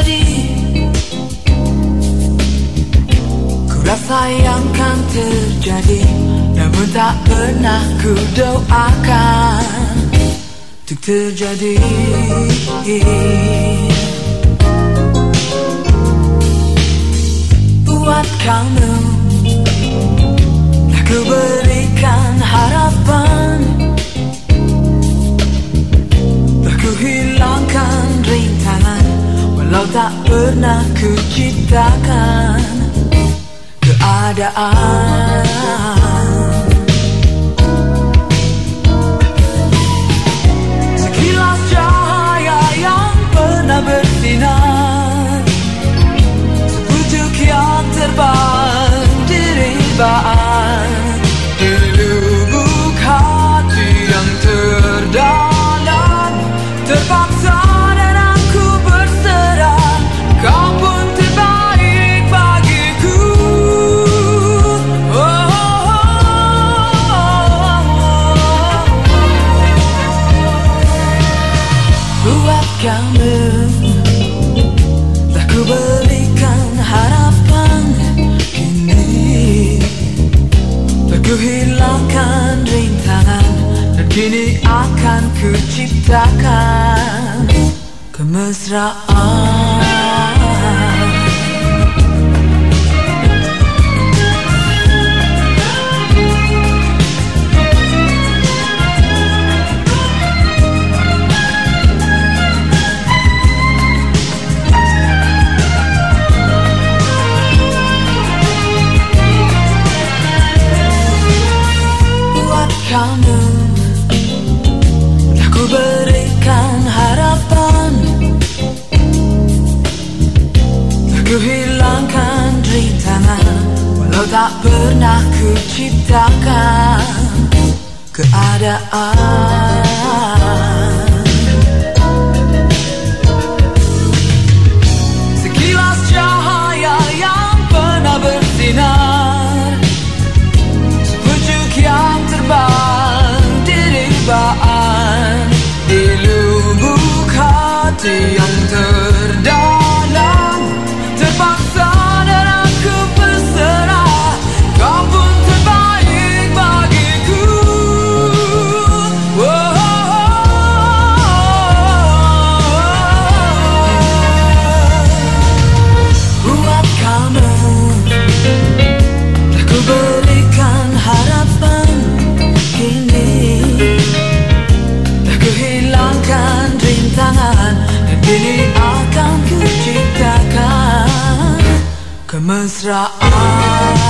terjadi. Ku rasa yang kan terjadi, namun tak pernah ku doakan untuk terjadi. Buat kamu tak ku berikan harapan, tak ku hilangkan rintangan, walau tak pernah ku ciptakan keadaan. Sekilas cahaya yang pernah bersinar, sepucuk yang terbang di ribaan, di lubuk hati yang terdalam. Terpaksa dan aku berserah, kau pun terbaik bagiku. Buat kamu tak ku berikan harapan, kini tak ku hilangkan rintangan, dan kini akan ku ciptakan kemesraan. Kamu tak ku berikan harapan, tak ku hilangkan rintangan, walau tak pernah ku ciptakan keadaan. Sekilas cahaya yang pernah bersinar, sepucuk yang terbang di ribaan, di lubuk hati yang terdalam. Terpaksa dan aku berserah, kau pun terbaik bagiku. Buat kamu tak ku berikan harapan, kini tak ku hilangkan rintangan, dan kini akan ku ciptakan kemesraan.